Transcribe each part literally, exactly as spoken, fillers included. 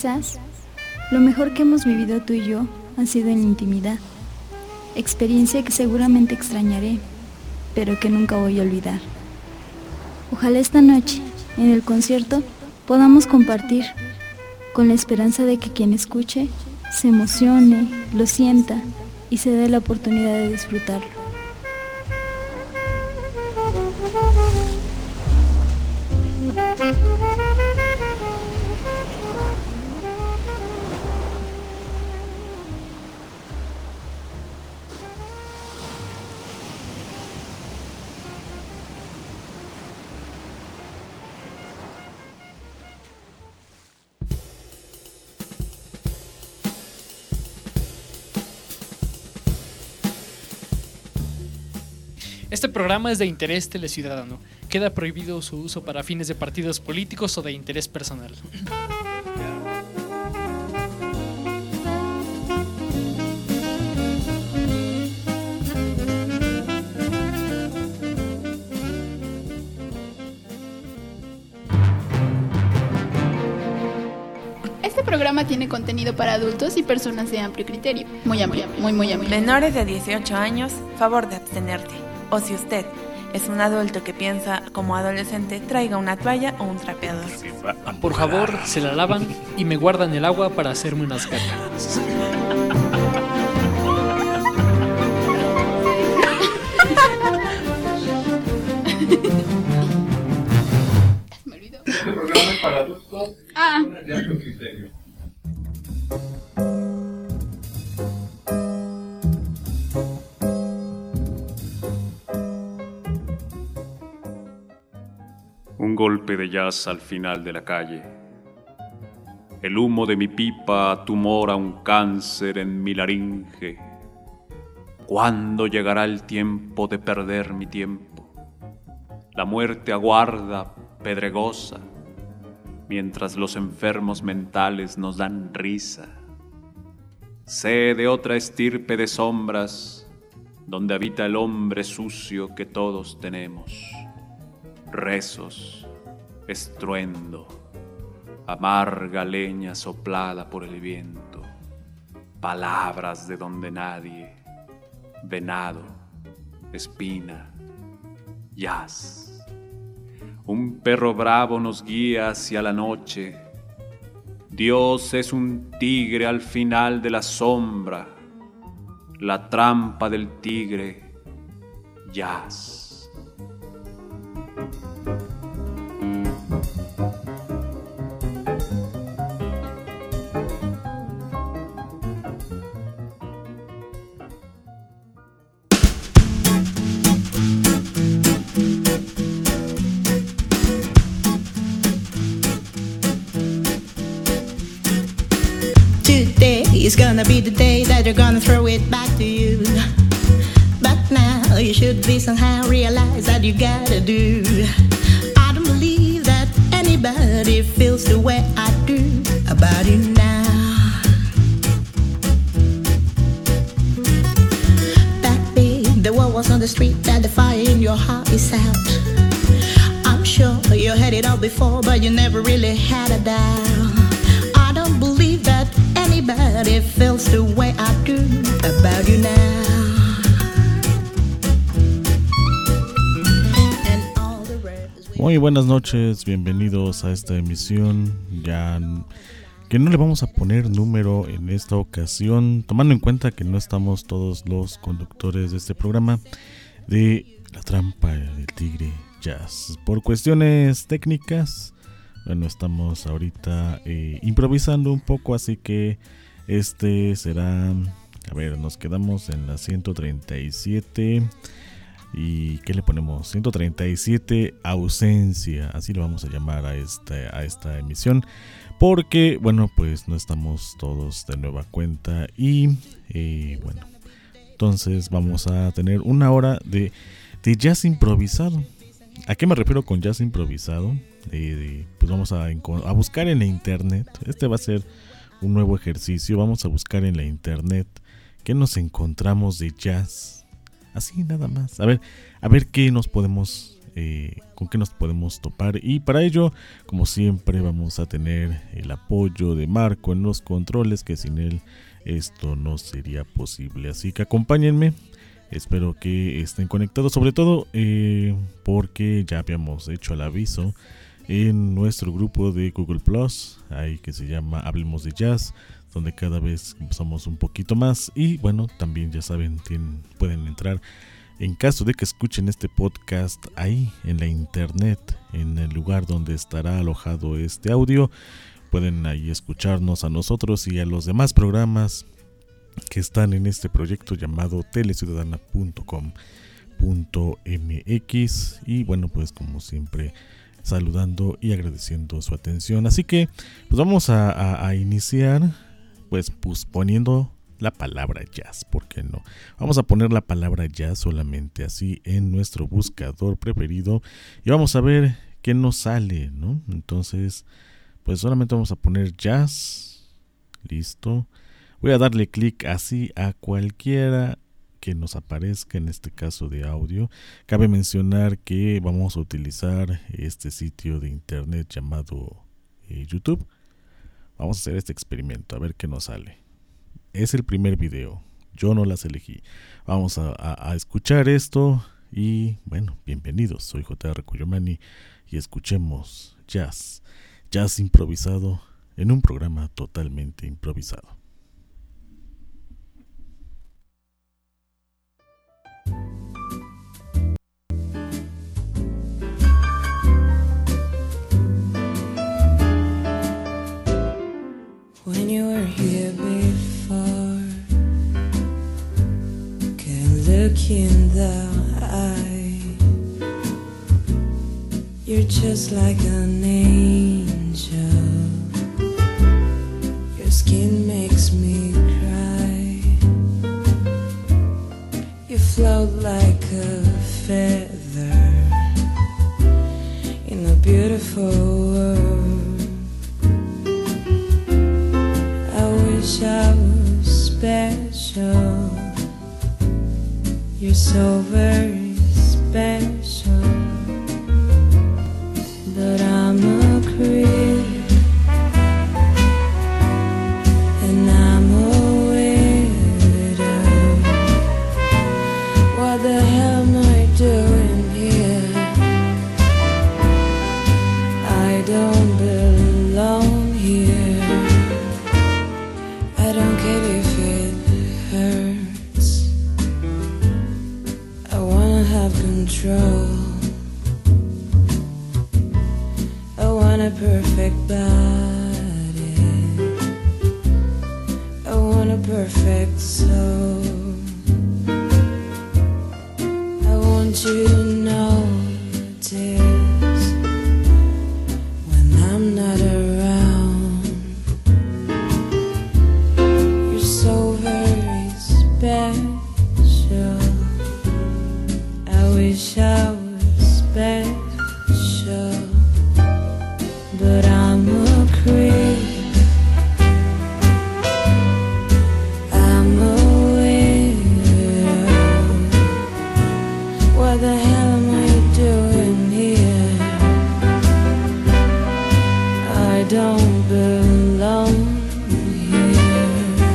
quizás lo mejor que hemos vivido tú y yo ha sido en la intimidad, experiencia que seguramente extrañaré, pero que nunca voy a olvidar. Ojalá esta noche, en el concierto, podamos compartir, con la esperanza de que quien escuche se emocione, lo sienta y se dé la oportunidad de disfrutarlo. Este programa es de interés teleciudadano. Queda prohibido su uso para fines de partidos políticos o de interés personal. Este programa tiene contenido para adultos y personas de amplio criterio. Muy amplio, muy, muy amplio. Menores de dieciocho años, favor de abstenerte. O si usted es un adulto que piensa como adolescente, traiga una toalla o un trapeador. Por favor, se la lavan y me guardan el agua para hacerme unas gatas. Me olvidó. Este programa es para adultos Ah. de amplio criterio. Un golpe de jazz al final de la calle. El humo de mi pipa tumora un cáncer en mi laringe. ¿Cuándo llegará el tiempo de perder mi tiempo? La muerte aguarda, pedregosa, mientras los enfermos mentales nos dan risa. Sé de otra estirpe de sombras, donde habita el hombre sucio que todos tenemos. Rezos, estruendo, amarga leña soplada por el viento, palabras de donde nadie, venado, espina, jazz. Un perro bravo nos guía hacia la noche. Dios es un tigre al final de la sombra, la trampa del tigre, jazz. It's gonna be the day that you're gonna throw it back to you. But now you should be somehow realize that you gotta do. I don't believe that anybody feels the way I do about you now. Back then, the war was on the street, that the fire in your heart is out. I'm sure you had it all before, but you never really had a doubt. I don't believe that anybody feels the way I do about you now. Muy buenas noches, bienvenidos a esta emisión, ya que no le vamos a poner número en esta ocasión, tomando en cuenta que no estamos todos los conductores de este programa de La Trampa del Tigre Jazz. Por cuestiones técnicas, bueno, estamos ahorita eh, improvisando un poco, así que este será, a ver, nos quedamos en la ciento treinta y siete. ¿Y qué le ponemos? ciento treinta y siete ausencia, así le vamos a llamar a esta, a esta emisión, porque, bueno, pues no estamos todos de nueva cuenta y, eh, bueno, entonces vamos a tener una hora de, de jazz improvisado. ¿A qué me refiero con jazz improvisado? De, de, pues vamos a, a buscar en la internet, este va a ser un nuevo ejercicio, vamos a buscar en la internet qué nos encontramos de jazz. Así nada más. A ver, a ver qué nos podemos eh, con qué nos podemos topar. Y para ello, como siempre, vamos a tener el apoyo de Marco en los controles, que sin él esto no sería posible. Así que acompáñenme. Espero que estén conectados, sobre todo eh, porque ya habíamos hecho el aviso en nuestro grupo de Google Plus, ahí que se llama Hablemos de Jazz, donde cada vez somos un poquito más. Y bueno, también ya saben, tienen, pueden entrar en caso de que escuchen este podcast ahí en la internet, en el lugar donde estará alojado este audio. Pueden ahí escucharnos a nosotros y a los demás programas que están en este proyecto llamado teleciudadana punto com punto m x. Y bueno, pues como siempre, saludando y agradeciendo su atención. Así que pues vamos a, a, a iniciar pues, pues poniendo la palabra jazz, ¿por qué no? Vamos a poner la palabra jazz solamente así en nuestro buscador preferido y vamos a ver qué nos sale, ¿no? Entonces pues solamente vamos a poner jazz. Listo. Voy a darle clic así a cualquiera que nos aparezca, en este caso de audio. Cabe mencionar que vamos a utilizar este sitio de internet llamado eh, YouTube. Vamos a hacer este experimento, a ver qué nos sale. Es el primer video, yo no las elegí. Vamos a, a, a escuchar esto y bueno, bienvenidos. Soy J R Cuyomani y escuchemos jazz. Jazz improvisado en un programa totalmente improvisado. When you were here before, can look in the eye. You're just like an angel. Your skin makes me cry. You float like a feather in a beautiful world. I was special. You're so very special. But I'm a creep, and I'm a widow. What the hell am I doing here? I don't belong here. I don't care if it hurts. I wanna have control. I want a perfect body. I want a perfect soul. I want you to notice when I'm not around. You're so very special. I wish I was special, but I'm a creep. I'm a widow. What the hell am I doing here? I don't belong here.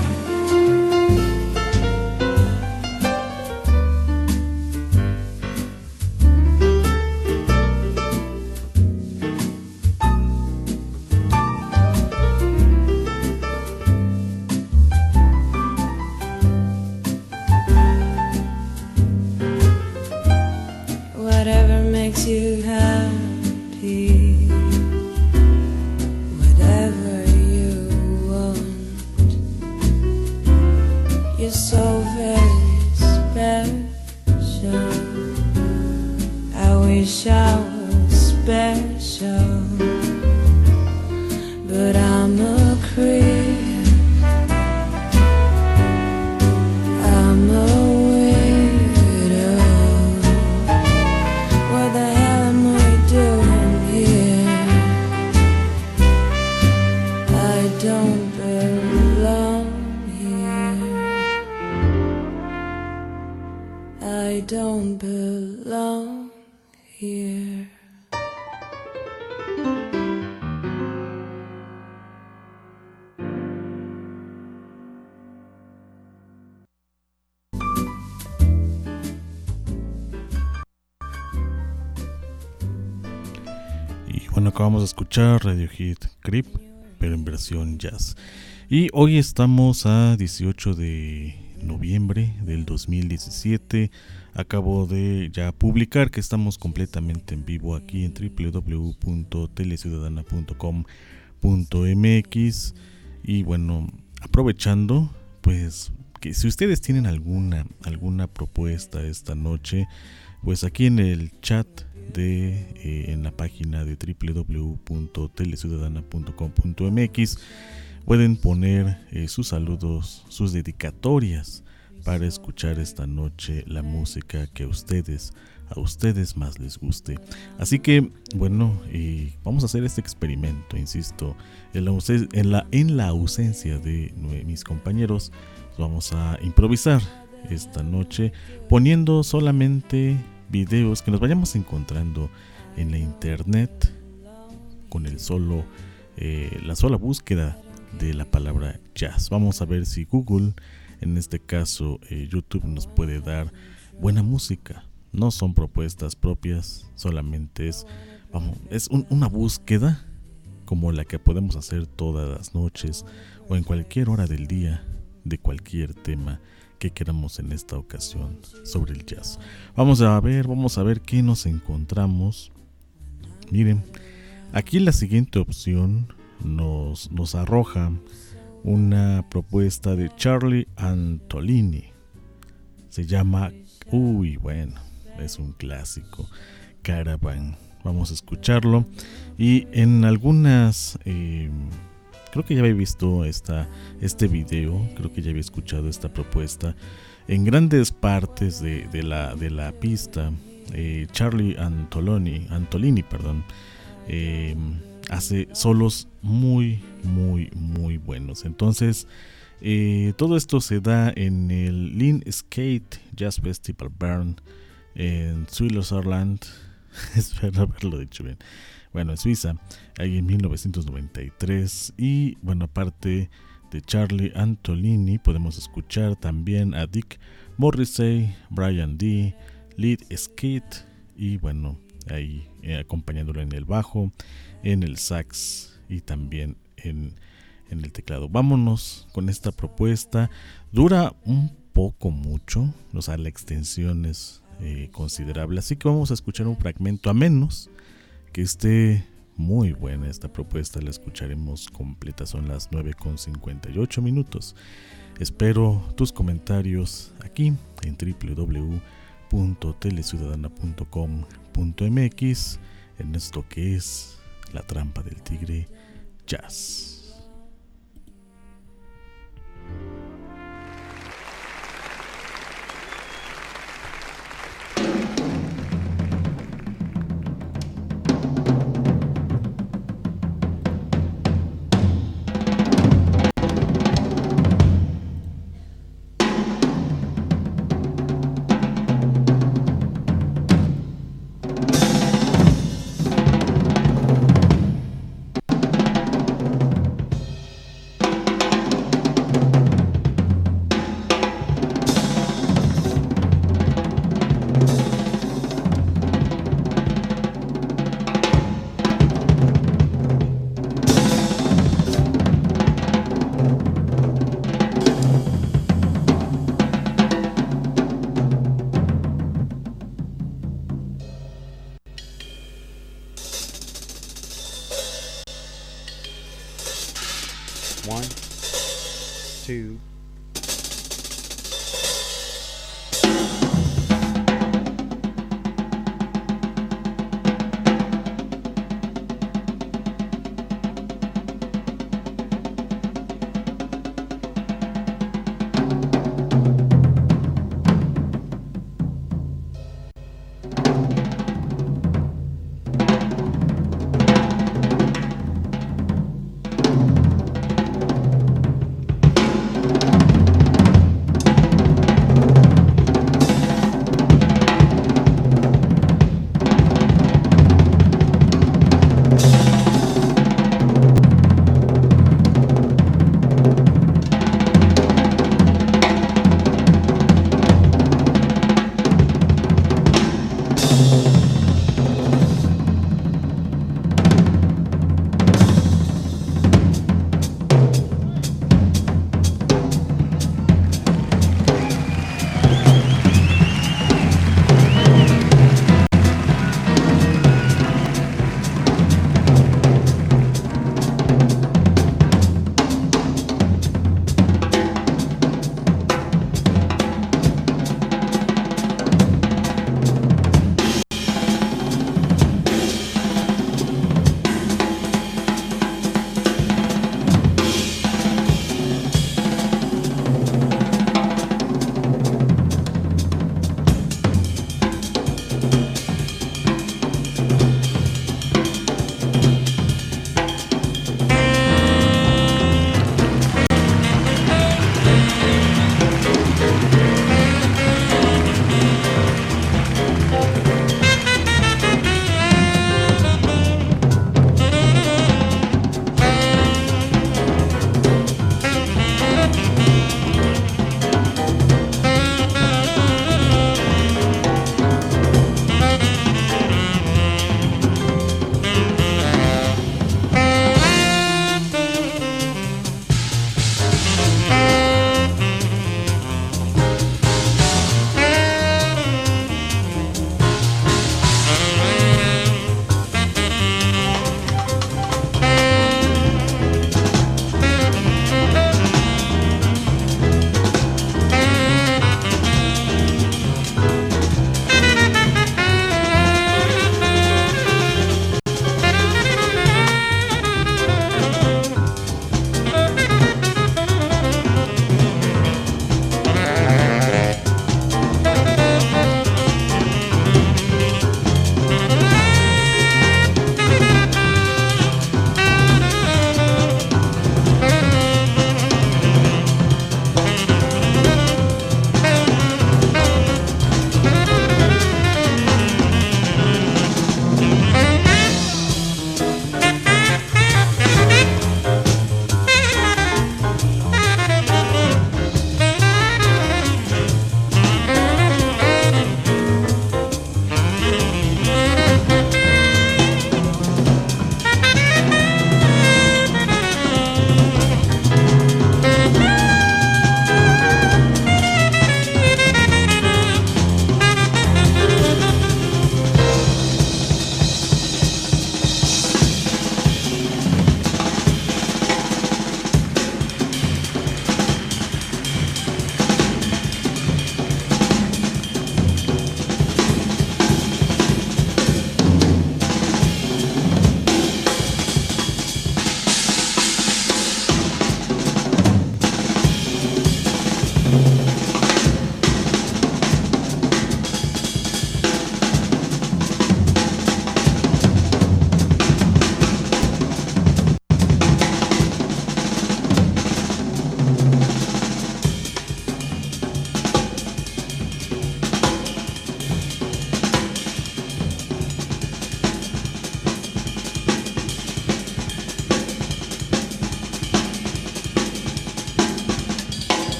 Whatever makes you happy, whatever you want. You're so very special. I wish I was special, but I'm a creep. I'm a widow. What the hell am I doing here? I don't belong here. I don't belong here. bueno, acabamos de escuchar Radiohead Creep, pero en versión jazz. Y hoy estamos a dieciocho de noviembre del dos mil diecisiete. Acabo de ya publicar que estamos completamente en vivo aquí en doble u doble u doble u punto teleciudadana punto com punto m x. Y bueno, aprovechando, pues que si ustedes tienen alguna alguna propuesta esta noche, pues aquí en el chat de eh, en la página de doble u doble u doble u punto teleciudadana punto com punto m x pueden poner eh, sus saludos, sus dedicatorias para escuchar esta noche la música que a ustedes a ustedes más les guste. Así que bueno, eh, vamos a hacer este experimento, insisto, en la, ausen- en la, en la ausencia de mis compañeros. Vamos a improvisar esta noche poniendo solamente videos que nos vayamos encontrando en la internet con el solo eh, la sola búsqueda de la palabra jazz. Vamos a ver si Google, en este caso eh, YouTube, nos puede dar buena música. No son propuestas propias, solamente es vamos es un, una búsqueda como la que podemos hacer todas las noches o en cualquier hora del día de cualquier tema que queramos en esta ocasión sobre el jazz. Vamos a ver, vamos a ver qué nos encontramos. Miren, aquí la siguiente opción nos, nos arroja una propuesta de Charlie Antolini. Se llama, uy, bueno, es un clásico, Caravan. Vamos a escucharlo. Y en algunas... Eh, Creo que ya había visto esta, este video, creo que ya había escuchado esta propuesta. En grandes partes de, de, la, de la pista, eh, Charlie Antolini, Antolini perdón, eh, hace solos muy, muy, muy buenos. Entonces, eh, todo esto se da en el Lean Skate Jazz Festival Bern en Switzerland. Espero haberlo dicho bien. Bueno, en Suiza, ahí en mil novecientos noventa y tres. Y bueno, aparte de Charlie Antolini, podemos escuchar también a Dick Morrissey, Brian D, Lead Skate y bueno, ahí eh, acompañándolo en el bajo, en el sax y también en, en el teclado. Vámonos con esta propuesta. Dura un poco mucho, o sea, la extensión es eh, considerable, así que vamos a escuchar un fragmento, a menos que esté muy buena esta propuesta, la escucharemos completa. Son las nueve con cincuenta y ocho minutos. Espero tus comentarios aquí en doble u doble u doble u punto teleciudadana punto com punto m x en esto que es La Trampa del Tigre Jazz.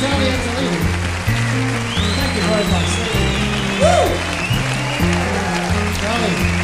Charlie Antolini. Thank you very much. Woo! Charlie.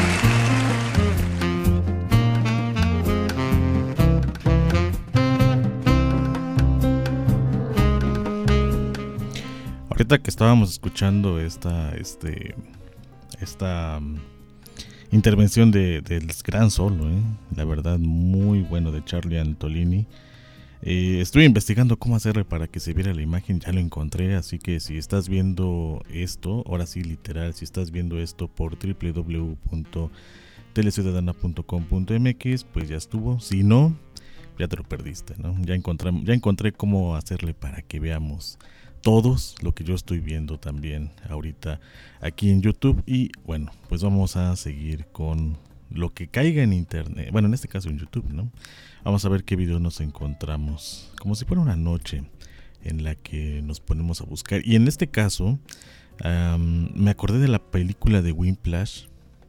Ahorita que estábamos escuchando esta, este, esta um, intervención de, del gran solo, ¿eh? La verdad muy bueno de Charlie Antolini. Eh, estuve investigando cómo hacerle para que se viera la imagen, ya lo encontré, así que si estás viendo esto, ahora sí literal, si estás viendo esto por doble u doble u doble u punto teleciudadana punto com punto m x, pues ya estuvo. Si no, ya te lo perdiste, ¿no? Ya encontré, ya encontré cómo hacerle para que veamos todos lo que yo estoy viendo también ahorita aquí en YouTube. Y bueno, pues vamos a seguir con lo que caiga en internet, bueno, en este caso en YouTube, ¿no? Vamos a ver qué video nos encontramos, como si fuera una noche en la que nos ponemos a buscar. Y en este caso um, me acordé de la película de Whiplash,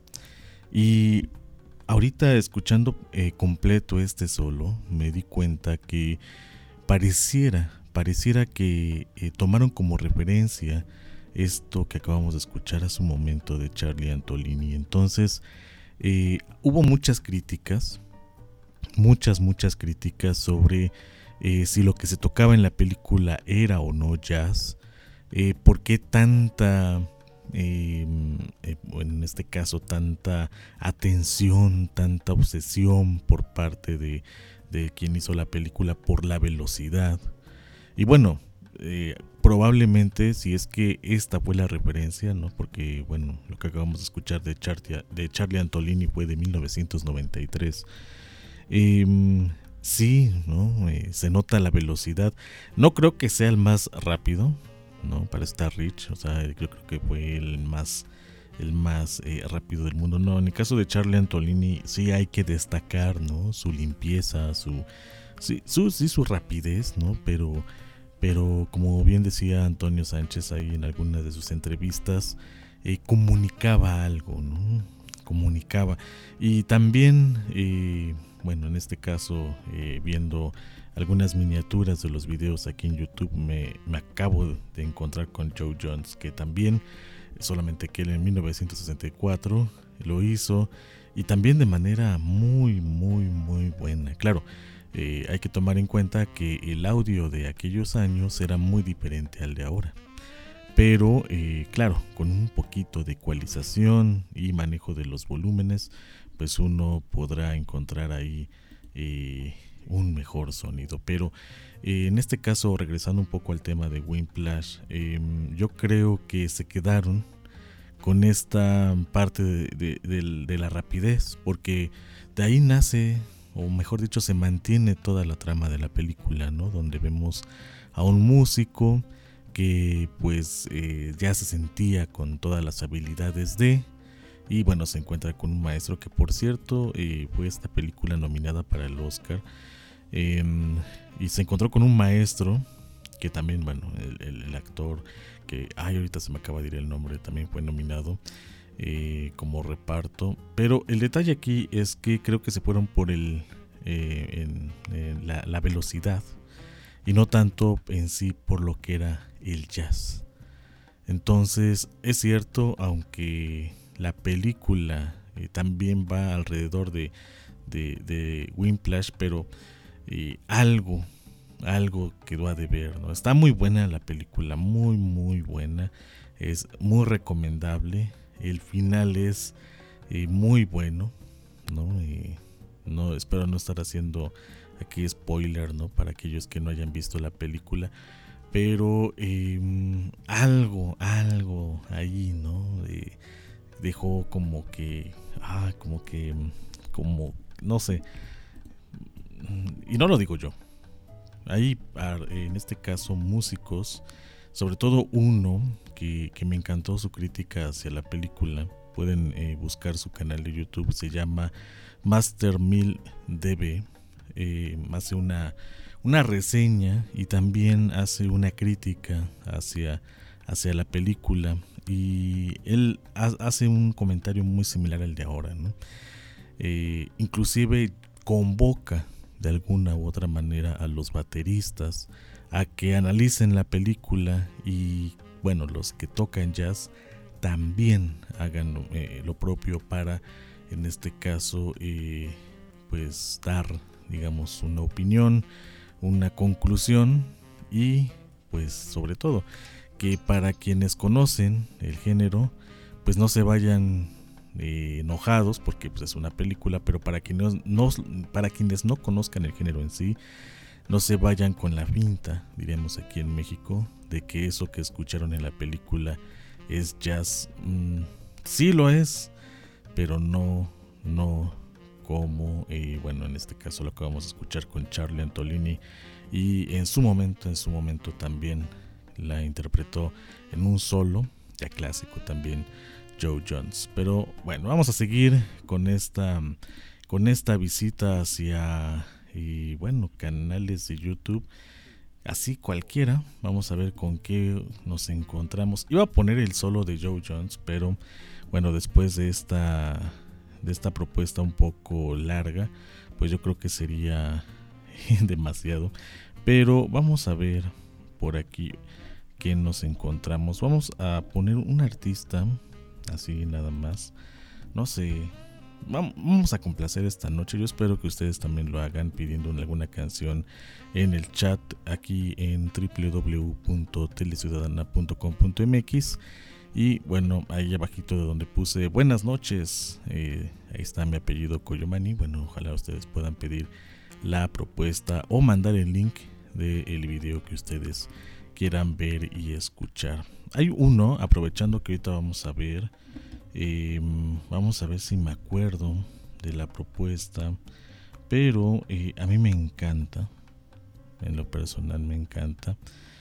y ahorita escuchando eh, completo este solo me di cuenta que pareciera Pareciera que eh, tomaron como referencia esto que acabamos de escuchar hace un momento de Charlie Antolini. Entonces, eh, hubo muchas críticas, muchas, muchas críticas sobre eh, si lo que se tocaba en la película era o no jazz, eh, por qué tanta, eh, eh, en este caso, tanta atención, tanta obsesión por parte de, de quien hizo la película por la velocidad. Y bueno, eh, probablemente si es que esta fue la referencia, ¿no? Porque bueno, lo que acabamos de escuchar de Charlie, de Charlie Antolini fue de mil novecientos noventa y tres. Eh, sí, ¿no? Eh, se nota la velocidad. No creo que sea el más rápido, ¿no? Para Star Rich, o sea, yo creo que fue el más, el más eh, rápido del mundo. No, en el caso de Charlie Antolini sí hay que destacar, ¿no? Su limpieza, su Sí, su, sí, su rapidez, ¿no? Pero, pero como bien decía Antonio Sánchez ahí en alguna de sus entrevistas, eh, comunicaba algo, ¿no? Comunicaba. Y también, eh, bueno, en este caso, eh, viendo algunas miniaturas de los videos aquí en YouTube, me, me acabo de encontrar con Joe Jones, que también, solamente que él en mil novecientos sesenta y cuatro lo hizo, y también de manera muy, muy, muy buena. Claro, Eh, hay que tomar en cuenta que el audio de aquellos años era muy diferente al de ahora, pero eh, claro, con un poquito de ecualización y manejo de los volúmenes, pues uno podrá encontrar ahí eh, un mejor sonido. Pero eh, en este caso, regresando un poco al tema de Whiplash, eh, yo creo que se quedaron con esta parte de, de, de, de la rapidez, porque de ahí nace, o mejor dicho, se mantiene toda la trama de la película, ¿no? Donde vemos a un músico que pues eh, ya se sentía con todas las habilidades de, y bueno, se encuentra con un maestro que, por cierto, eh, fue esta película nominada para el Oscar, eh, y se encontró con un maestro que también, bueno, el, el, el actor que, ay, ahorita se me acaba de ir el nombre, también fue nominado Eh, como reparto. Pero el detalle aquí es que creo que se fueron por el eh, en, en la, la velocidad, y no tanto en sí por lo que era el jazz. Entonces es cierto, aunque la película eh, también va alrededor de, de, de Whiplash, pero eh, algo algo quedó a deber, ¿no? Está muy buena la película, muy muy buena, es muy recomendable. El final es eh, muy bueno, ¿no? Eh, no espero no estar haciendo aquí spoiler, ¿no? Para aquellos que no hayan visto la película, pero eh, algo, algo ahí, ¿no? Eh, dejó como que, ah, como que, como, no sé, y no lo digo yo. Hay, en este caso, músicos, sobre todo uno que, que me encantó su crítica hacia la película. Pueden eh, buscar su canal de YouTube, se llama Master Mil D B. Eh, hace una, una reseña y también hace una crítica hacia, hacia la película, y él ha, hace un comentario muy similar al de ahora, ¿no? Eh, inclusive convoca de alguna u otra manera a los bateristas a que analicen la película y bueno, los que tocan jazz también hagan eh, lo propio para, en este caso, eh, pues dar, digamos, una opinión, una conclusión y pues sobre todo que para quienes conocen el género pues no se vayan eh, enojados porque pues, es una película, pero para quienes no, para quienes no conozcan el género en sí, no se vayan con la finta, diríamos aquí en México, de que eso que escucharon en la película es jazz. Mm, sí lo es, pero no, no como, eh, bueno, en este caso lo acabamos de escuchar con Charlie Antolini y en su momento, en su momento también la interpretó en un solo, ya clásico también, Joe Jones. Pero bueno, vamos a seguir con esta, con esta visita hacia, y bueno, canales de YouTube, así cualquiera. Vamos a ver con qué nos encontramos. Iba a poner el solo de Joe Jones, pero bueno, después de esta, de esta propuesta un poco larga, pues yo creo que sería demasiado. Pero vamos a ver por aquí que nos encontramos. Vamos a poner un artista así nada más, no sé, vamos a complacer esta noche. Yo espero que ustedes también lo hagan pidiendo alguna canción en el chat aquí en doble u doble u doble u punto teleciudadana punto com punto m x. Y bueno, ahí abajito de donde puse buenas noches, eh, ahí está mi apellido Coyomani. Bueno, ojalá ustedes puedan pedir la propuesta o mandar el link del video que ustedes quieran ver y escuchar. Hay uno, aprovechando que ahorita vamos a ver, eh, vamos a ver si me acuerdo de la propuesta, pero eh, a mí me encanta, en lo personal me encanta,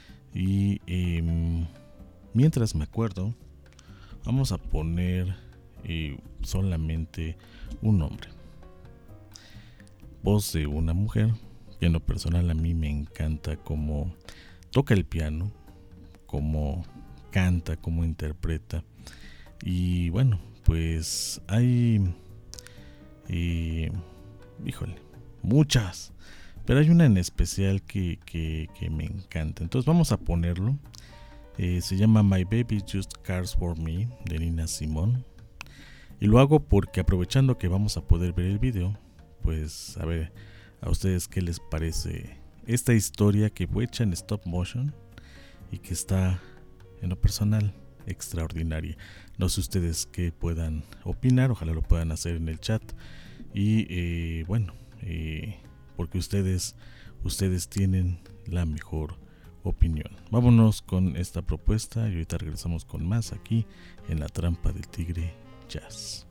y eh, mientras me acuerdo, vamos a poner eh, solamente un nombre, voz de una mujer, que en lo personal a mí me encanta como toca el piano, como canta, como interpreta. Y bueno, pues hay eh, híjole, muchas, pero hay una en especial que, que, que me encanta. Entonces vamos a ponerlo. eh, Se llama My Baby Just Cares For Me, de Nina Simone. Y lo hago porque, aprovechando que vamos a poder ver el video, pues a ver a ustedes qué les parece esta historia que fue hecha en stop motion y que está, en lo personal, extraordinaria. No sé ustedes qué puedan opinar, ojalá lo puedan hacer en el chat. Y eh, bueno, eh, porque ustedes, ustedes tienen la mejor opinión. Vámonos con esta propuesta y ahorita regresamos con más aquí en La Trampa del Tigre Jazz.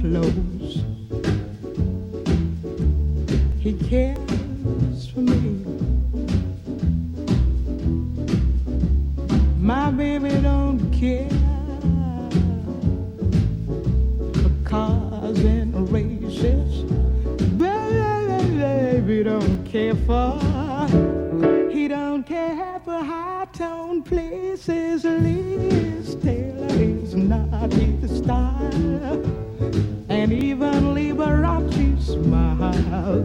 close. He cares for me. My baby don't care for cars and races. Baby don't care for. He don't care for high-tone places. Liz Taylor is not his style, and even Liberace smile.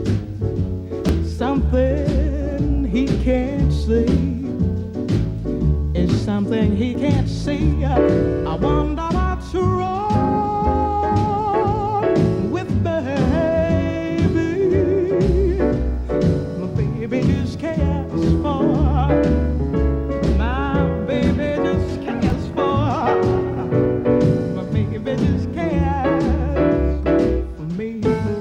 Something he can't see is something he can't see. I wonder what's wrong with baby. My baby just cares for. My baby just cares for. My baby just cares for me.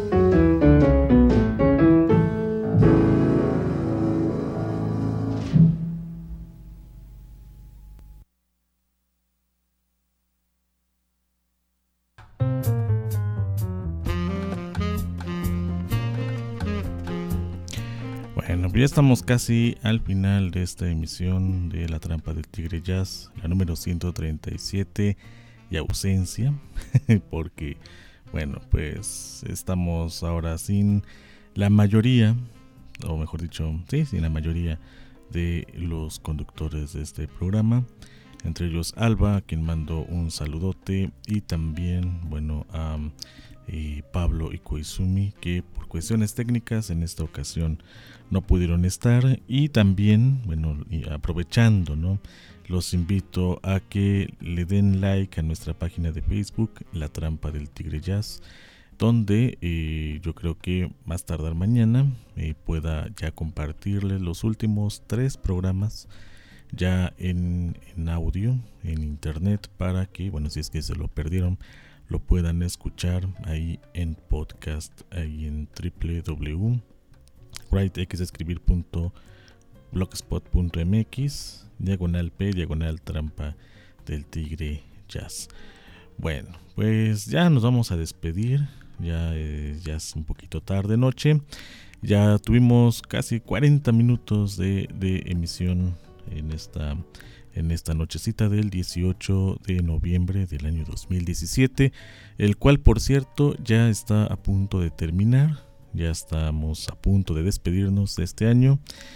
Bueno, pues ya estamos casi al final de esta emisión de La Trampa del Tigre Jazz, la número ciento treinta y siete, y ausencia, porque, bueno, pues estamos ahora sin la mayoría, o mejor dicho, sí, sin la mayoría de los conductores de este programa, entre ellos Alba, a quien mando un saludote, y también, bueno, a eh, Pablo y Koizumi, que por cuestiones técnicas en esta ocasión no pudieron estar. Y también, bueno, y aprovechando, ¿no?, los invito a que le den like a nuestra página de Facebook, La Trampa del Tigre Jazz, donde eh, yo creo que más tardar mañana eh, pueda ya compartirles los últimos tres programas ya en, en audio, en internet, para que, bueno, si es que se lo perdieron, lo puedan escuchar ahí en podcast, ahí en w w w punto writeexescribir punto blogspot punto m x, diagonal p, diagonal Trampa del Tigre Jazz. Bueno, pues ya nos vamos a despedir, ya, eh, ya es un poquito tarde noche, ya tuvimos casi cuarenta minutos de, de emisión en esta, en esta nochecita del dieciocho de noviembre del año dos mil diecisiete, el cual, por cierto, ya está a punto de terminar. Ya estamos a punto de despedirnos de este año.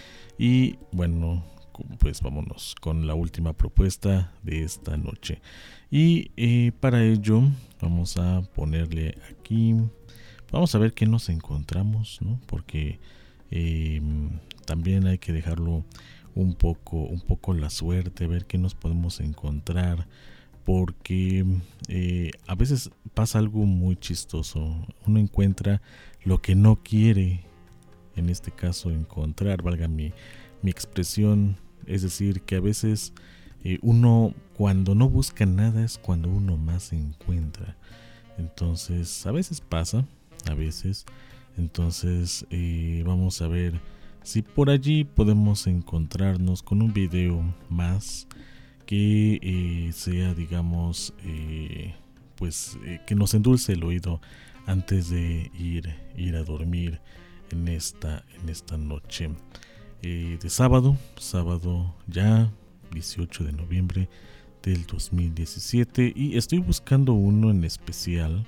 Y bueno, pues vámonos con la última propuesta de esta noche. Y eh, para ello vamos a ponerle aquí, vamos a ver qué nos encontramos, ¿no? Porque eh, también hay que dejarlo un poco, un poco la suerte, ver qué nos podemos encontrar. Porque eh, a veces pasa algo muy chistoso. Uno encuentra lo que no quiere, en este caso, encontrar, valga mi, mi expresión. Es decir, que a veces eh, uno, cuando no busca nada, es cuando uno más encuentra. Entonces, a veces pasa, a veces. Entonces, eh, vamos a ver si por allí podemos encontrarnos con un video más que eh, sea, digamos, eh, pues eh, que nos endulce el oído antes de ir, ir a dormir en esta, en esta noche eh, de sábado, sábado ya dieciocho de noviembre del dos mil diecisiete, y estoy buscando uno en especial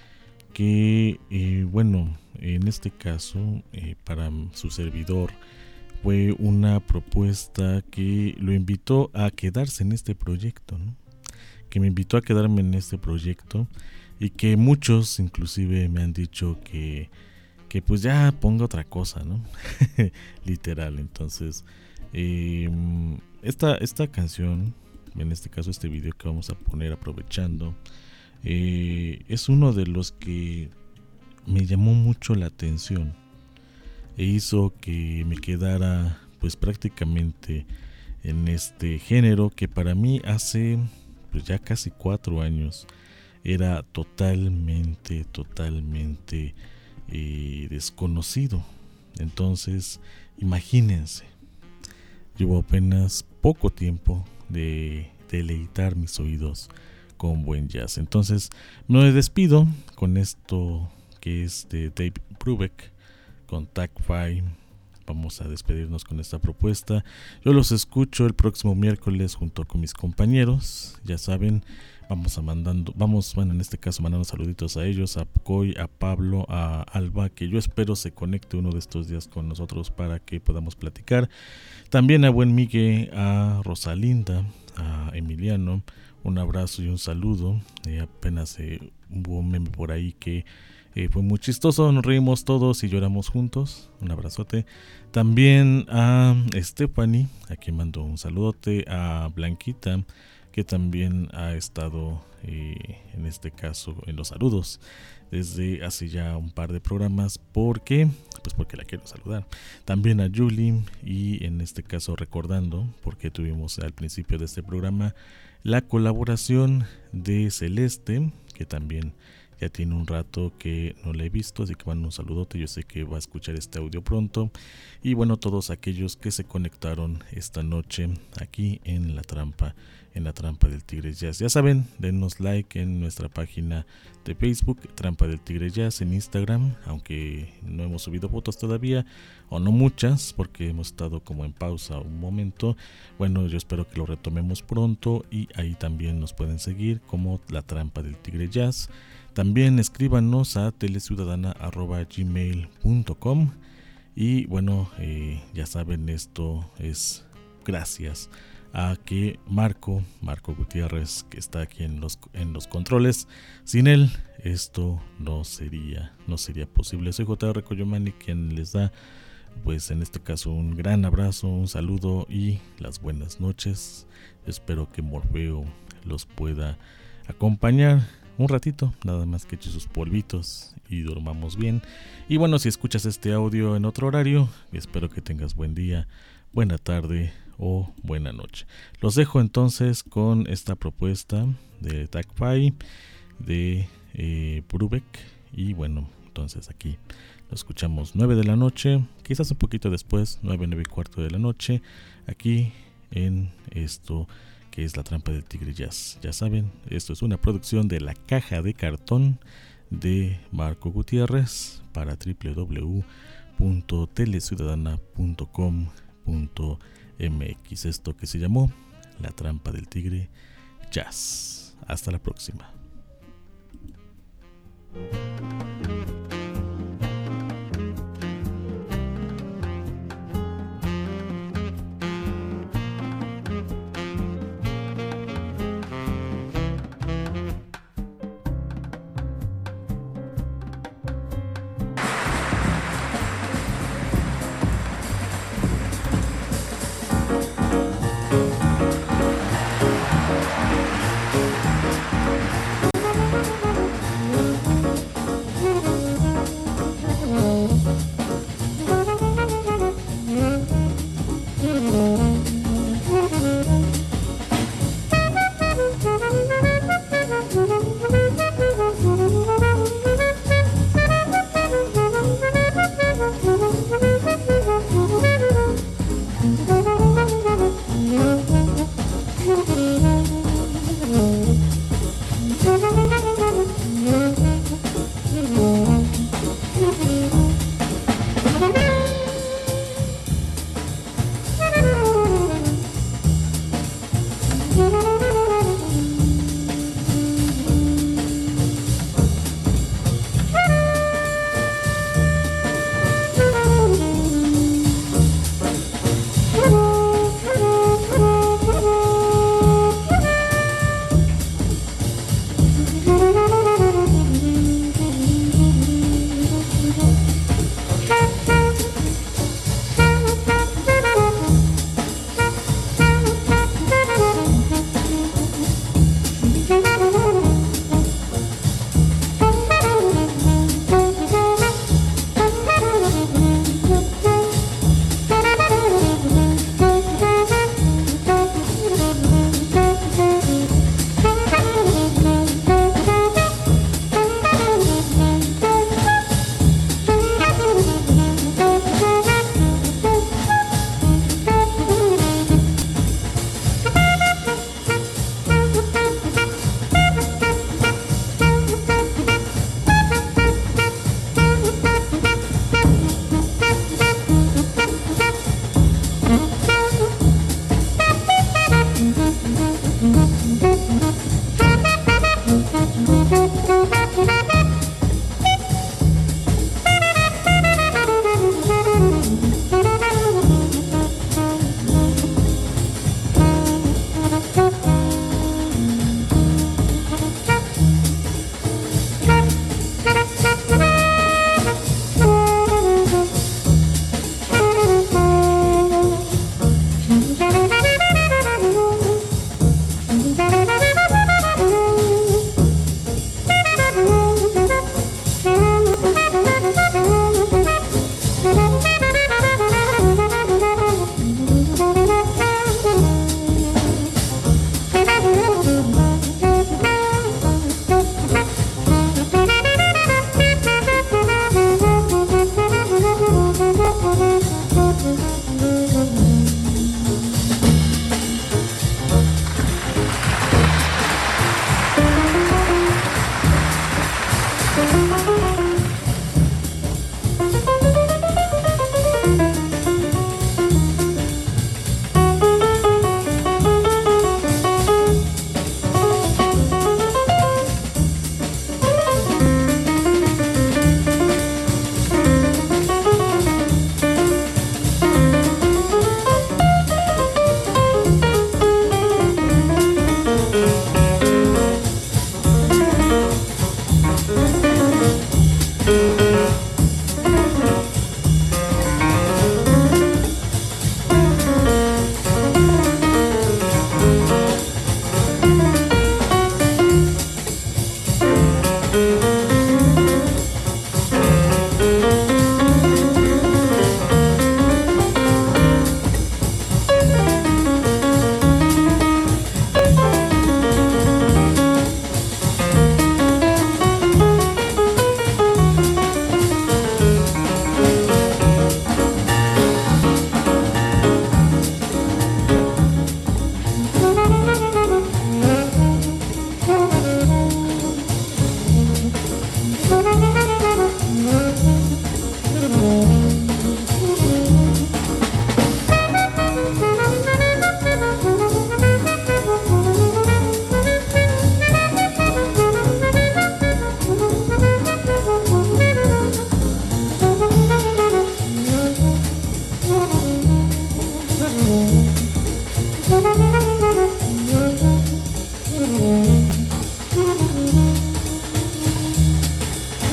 que, eh, bueno, en este caso, eh, para su servidor, fue una propuesta que lo invitó a quedarse en este proyecto, ¿no? Que me invitó a quedarme en este proyecto, y que muchos inclusive me han dicho que, que pues ya ponga otra cosa, ¿no? Literal. Entonces, eh, esta, esta canción, en este caso este video que vamos a poner aprovechando, eh, es uno de los que me llamó mucho la atención e hizo que me quedara pues prácticamente en este género que para mí hace pues ya casi cuatro años era totalmente, totalmente eh, desconocido. Entonces, imagínense, llevo apenas poco tiempo de deleitar mis oídos con buen jazz. Entonces me despido con esto que es de Dave Brubeck con Tag Five. Vamos a despedirnos con esta propuesta. Yo los escucho el próximo miércoles junto con mis compañeros. Ya saben, vamos a mandando, vamos, bueno, en este caso mandando saluditos a ellos, a Coy, a Pablo, a Alba, que yo espero se conecte uno de estos días con nosotros para que podamos platicar. También a buen Miguel, a Rosalinda, a Emiliano, un abrazo y un saludo. Eh, apenas eh, hubo un meme por ahí que Eh, fue muy chistoso, nos reímos todos y lloramos juntos. Un abrazote. También a Stephanie, a quien mando un saludote. A Blanquita, que también ha estado eh, en este caso en los saludos desde hace ya un par de programas. ¿Por qué? Pues porque la quiero saludar. También a Julie, y en este caso recordando, porque tuvimos al principio de este programa la colaboración de Celeste, que también ya tiene un rato que no la he visto, así que mando un saludote. Yo sé que va a escuchar este audio pronto. Y bueno, todos aquellos que se conectaron esta noche aquí en La Trampa, en La Trampa del Tigre Jazz. Ya saben, denos like en nuestra página de Facebook, Trampa del Tigre Jazz, en Instagram, aunque no hemos subido fotos todavía, o no muchas, porque hemos estado como en pausa un momento. Bueno, yo espero que lo retomemos pronto, y ahí también nos pueden seguir como La Trampa del Tigre Jazz. También escríbanos a teleciudadana arroba gmail punto com. Y bueno, eh, ya saben, esto es gracias a que Marco, Marco Gutiérrez, que está aquí en los, en los controles. Sin él, esto no sería, no sería posible. Soy J R Coyomani, quien les da, pues en este caso, un gran abrazo, un saludo y las buenas noches. Espero que Morfeo los pueda acompañar un ratito, nada más que eche sus polvitos y durmamos bien. Y bueno, si escuchas este audio en otro horario, espero que tengas buen día, buena tarde o buena noche. Los dejo entonces con esta propuesta de Tag Five de eh, Brubeck. Y bueno, entonces aquí lo escuchamos nueve de la noche, quizás un poquito después, nueve, nueve y cuarto de la noche, aquí en esto que es La Trampa del Tigre Jazz. Ya saben, esto es una producción de La Caja de Cartón de Marco Gutiérrez para doble u doble u doble u punto teleciudadana punto com punto m x. Esto que se llamó La Trampa del Tigre Jazz. Hasta la próxima.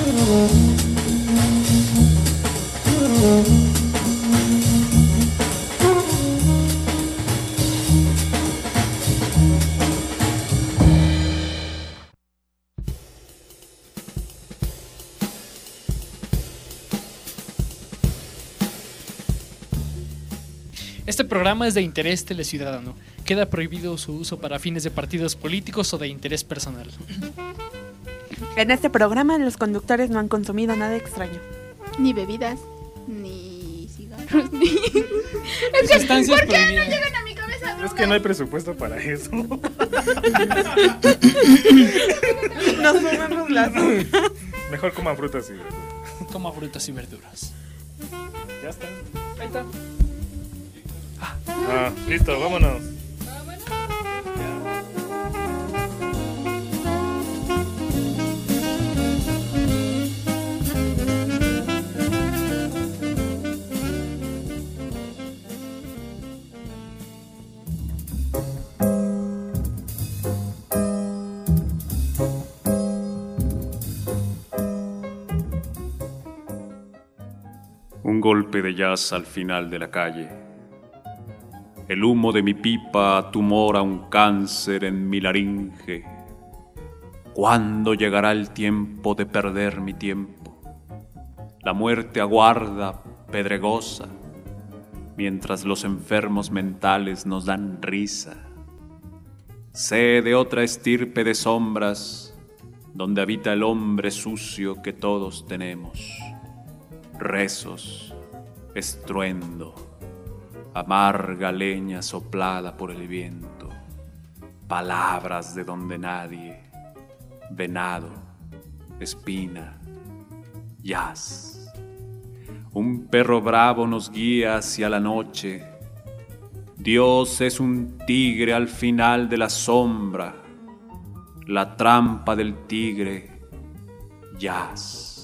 Este programa es de interés teleciudadano. Queda prohibido su uso para fines de partidos políticos o de interés personal. En este programa los conductores no han consumido nada extraño. Ni bebidas, ni cigarros, ni... Es que, Sustancias ¿por qué no prohibidas. llegan a mi cabeza? Es que no hay presupuesto para eso. Nos comemos las... Mejor coman frutas y verduras. Coma frutas y verduras. Ya está. Ahí está. Ah, listo, vámonos. Un golpe de jazz al final de la calle. El humo de mi pipa tumora un cáncer en mi laringe. ¿Cuándo llegará el tiempo de perder mi tiempo? La muerte aguarda, pedregosa, mientras los enfermos mentales nos dan risa. Sé de otra estirpe de sombras, donde habita el hombre sucio que todos tenemos. Rezos, estruendo, amarga leña soplada por el viento, palabras de donde nadie, venado, espina, jazz. Un perro bravo nos guía hacia la noche. Dios es un tigre al final de la sombra, la trampa del tigre, jazz.